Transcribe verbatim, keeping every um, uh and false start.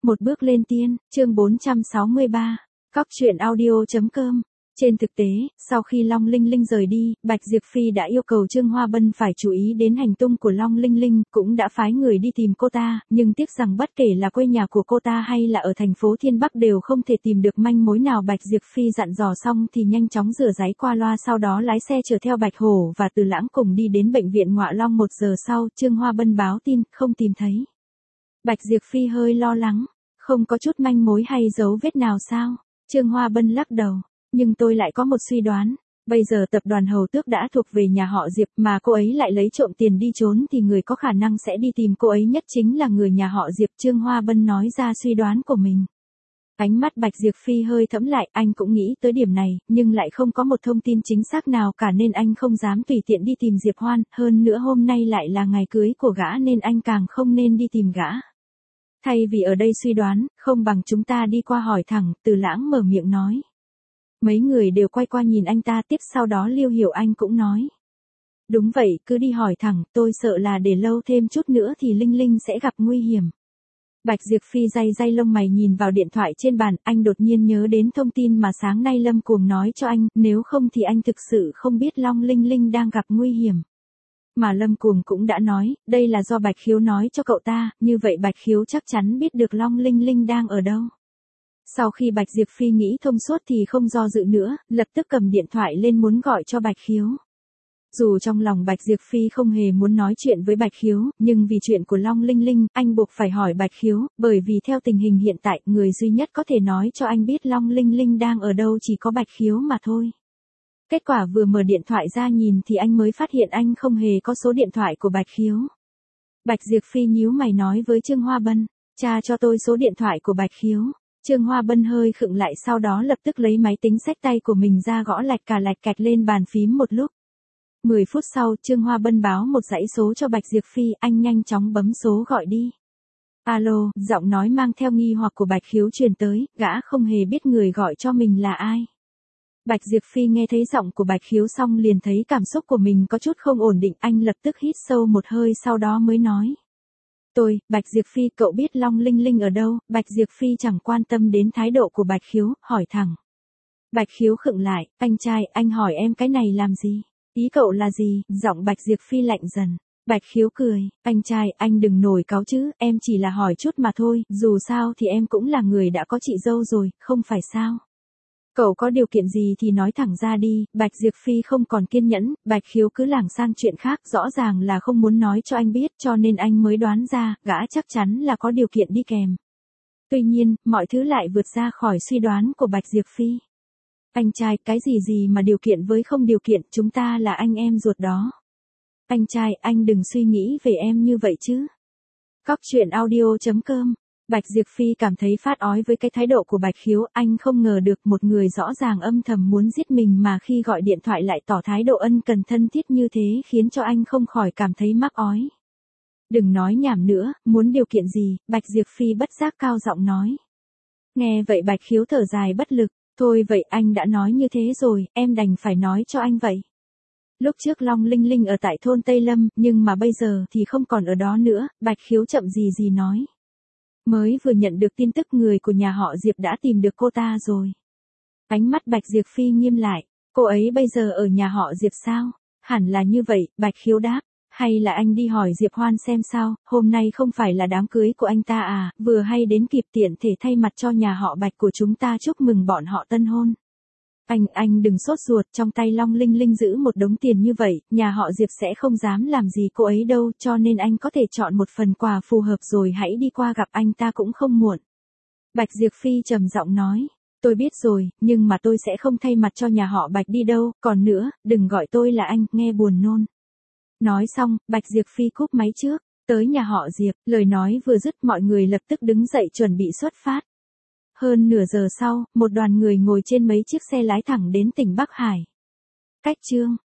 Một bước lên tiên, chương bốn trăm sáu mươi ba, cóc truyện audio chấm com. Trên thực tế, sau khi Long Linh Linh rời đi, Bạch Diệp Phi đã yêu cầu Trương Hoa Bân phải chú ý đến hành tung của Long Linh Linh, cũng đã phái người đi tìm cô ta, nhưng tiếc rằng bất kể là quê nhà của cô ta hay là ở thành phố Thiên Bắc đều không thể tìm được manh mối nào. Bạch Diệp Phi dặn dò xong thì nhanh chóng rửa ráy qua loa, sau đó lái xe chở theo Bạch Hổ và Từ Lãng cùng đi đến bệnh viện Ngọa Long. Một giờ sau, Trương Hoa Bân báo tin, không tìm thấy. Bạch Diệp Phi hơi lo lắng, không có chút manh mối hay dấu vết nào sao? Trương Hoa Bân lắc đầu. Nhưng tôi lại có một suy đoán, bây giờ tập đoàn Hầu Tước đã thuộc về nhà họ Diệp mà cô ấy lại lấy trộm tiền đi trốn thì người có khả năng sẽ đi tìm cô ấy nhất chính là người nhà họ Diệp. Trương Hoa Bân nói ra suy đoán của mình. Ánh mắt Bạch Diệp Phi hơi thẫm lại, anh cũng nghĩ tới điểm này, nhưng lại không có một thông tin chính xác nào cả nên anh không dám tùy tiện đi tìm Diệp Hoan, hơn nữa hôm nay lại là ngày cưới của gã nên anh càng không nên đi tìm gã. Thay vì ở đây suy đoán, không bằng chúng ta đi qua hỏi thẳng. Từ Lãng mở miệng nói. Mấy người đều quay qua nhìn anh ta, tiếp sau đó Liêu Hiểu Anh cũng nói. Đúng vậy, cứ đi hỏi thẳng, tôi sợ là để lâu thêm chút nữa thì Linh Linh sẽ gặp nguy hiểm. Bạch Diệp Phi day day lông mày nhìn vào điện thoại trên bàn, anh đột nhiên nhớ đến thông tin mà sáng nay Lâm Cuồng nói cho anh, nếu không thì anh thực sự không biết Long Linh Linh đang gặp nguy hiểm. Mà Lâm Cuồng cũng đã nói, đây là do Bạch Khiếu nói cho cậu ta, như vậy Bạch Khiếu chắc chắn biết được Long Linh Linh đang ở đâu. Sau khi Bạch Diệp Phi nghĩ thông suốt thì không do dự nữa, lập tức cầm điện thoại lên muốn gọi cho Bạch Khiếu. Dù trong lòng Bạch Diệp Phi không hề muốn nói chuyện với Bạch Khiếu, nhưng vì chuyện của Long Linh Linh, anh buộc phải hỏi Bạch Khiếu, bởi vì theo tình hình hiện tại, người duy nhất có thể nói cho anh biết Long Linh Linh đang ở đâu chỉ có Bạch Khiếu mà thôi. Kết quả vừa mở điện thoại ra nhìn thì anh mới phát hiện anh không hề có số điện thoại của Bạch Khiếu. Bạch Diệp Phi nhíu mày nói với Trương Hoa Bân, tra cho tôi số điện thoại của Bạch Khiếu. Trương Hoa Bân hơi khựng lại, sau đó lập tức lấy máy tính xách tay của mình ra gõ lạch cà lạch cạch lên bàn phím một lúc. Mười phút sau, Trương Hoa Bân báo một dãy số cho Bạch Diệp Phi, anh nhanh chóng bấm số gọi đi. Alo, giọng nói mang theo nghi hoặc của Bạch Khiếu truyền tới, gã không hề biết người gọi cho mình là ai. Bạch Diệp Phi nghe thấy giọng của Bạch Khiếu xong liền thấy cảm xúc của mình có chút không ổn định, anh lập tức hít sâu một hơi sau đó mới nói. Tôi, Bạch Diệp Phi, cậu biết Long Linh Linh ở đâu? Bạch Diệp Phi chẳng quan tâm đến thái độ của Bạch Khiếu, hỏi thẳng. Bạch Khiếu khựng lại, anh trai, anh hỏi em cái này làm gì? Ý cậu là gì? Giọng Bạch Diệp Phi lạnh dần. Bạch Khiếu cười, anh trai, anh đừng nổi cáu chứ, em chỉ là hỏi chút mà thôi, dù sao thì em cũng là người đã có chị dâu rồi, không phải sao? Cậu có điều kiện gì thì nói thẳng ra đi. Bạch Diệp Phi không còn kiên nhẫn, Bạch Khiếu cứ lảng sang chuyện khác, rõ ràng là không muốn nói cho anh biết cho nên anh mới đoán ra, gã chắc chắn là có điều kiện đi kèm. Tuy nhiên, mọi thứ lại vượt ra khỏi suy đoán của Bạch Diệp Phi. Anh trai, cái gì gì mà điều kiện với không điều kiện, chúng ta là anh em ruột đó. Anh trai, anh đừng suy nghĩ về em như vậy chứ. Cóc truyện audio chấm com. Bạch Diệp Phi cảm thấy phát ói với cái thái độ của Bạch Khiếu, anh không ngờ được một người rõ ràng âm thầm muốn giết mình mà khi gọi điện thoại lại tỏ thái độ ân cần thân thiết như thế khiến cho anh không khỏi cảm thấy mắc ói. Đừng nói nhảm nữa, muốn điều kiện gì? Bạch Diệp Phi bất giác cao giọng nói. Nghe vậy Bạch Khiếu thở dài bất lực, thôi vậy anh đã nói như thế rồi, em đành phải nói cho anh vậy. Lúc trước Long Linh Linh ở tại thôn Tây Lâm, nhưng mà bây giờ thì không còn ở đó nữa. Bạch Khiếu chậm gì gì nói. Mới vừa nhận được tin tức người của nhà họ Diệp đã tìm được cô ta rồi. Ánh mắt Bạch Diệp Phi nghiêm lại, cô ấy bây giờ ở nhà họ Diệp sao? Hẳn là như vậy, Bạch Khiếu đáp, hay là anh đi hỏi Diệp Hoan xem sao, hôm nay không phải là đám cưới của anh ta à, vừa hay đến kịp tiện thể thay mặt cho nhà họ Bạch của chúng ta chúc mừng bọn họ tân hôn. Anh, anh đừng sốt ruột, trong tay Long Linh Linh giữ một đống tiền như vậy, nhà họ Diệp sẽ không dám làm gì cô ấy đâu, cho nên anh có thể chọn một phần quà phù hợp rồi hãy đi qua gặp anh ta cũng không muộn. Bạch Diệp Phi trầm giọng nói, tôi biết rồi, nhưng mà tôi sẽ không thay mặt cho nhà họ Bạch đi đâu, còn nữa, đừng gọi tôi là anh, nghe buồn nôn. Nói xong, Bạch Diệp Phi cúp máy trước, tới nhà họ Diệp, lời nói vừa dứt mọi người lập tức đứng dậy chuẩn bị xuất phát. Hơn nửa giờ sau, một đoàn người ngồi trên mấy chiếc xe lái thẳng đến tỉnh Bắc Hải. Cách chương